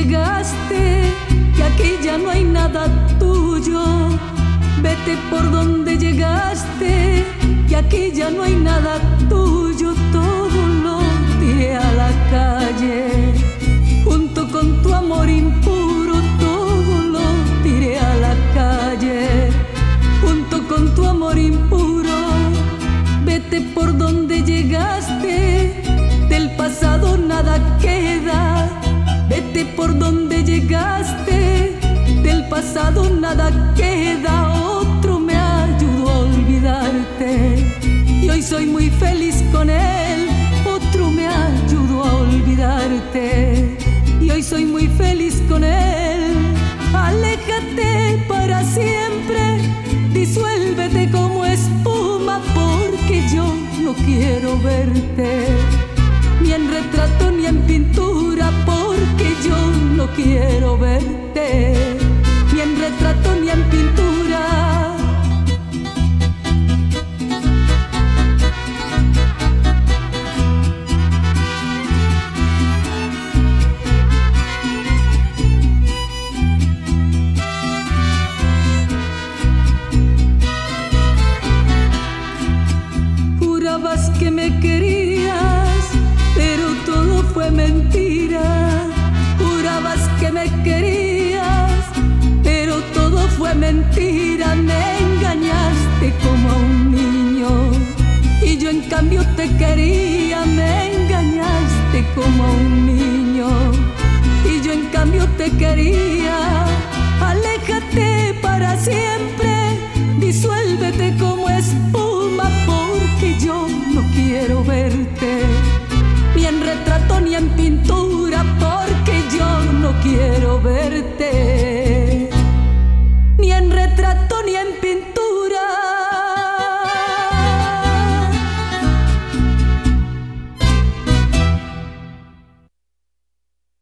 llegaste, que aquí ya no hay nada tuyo. Vete por donde llegaste, que aquí ya no hay nada tuyo. Todo lo tiré a la calle, junto con tu amor impuro. Todo lo tiré a la calle, junto con tu amor impuro. Vete por donde llegaste, del pasado nada queda. Vete por donde llegaste, del pasado nada queda. Otro me ayudó a olvidarte y hoy soy muy feliz con él. Otro me ayudó a olvidarte y hoy soy muy feliz con él. Aléjate para siempre, disuélvete como espuma, porque yo no quiero verte, ni en retrato ni en pintura, porque yo no quiero verte, ni en retrato ni en pintura. Jurabas que me querías, pero todo fue mentira. Jurabas que me querías, pero todo fue mentira. Me engañaste como a un niño y yo en cambio te quería. Me engañaste como a un niño y yo en cambio te quería.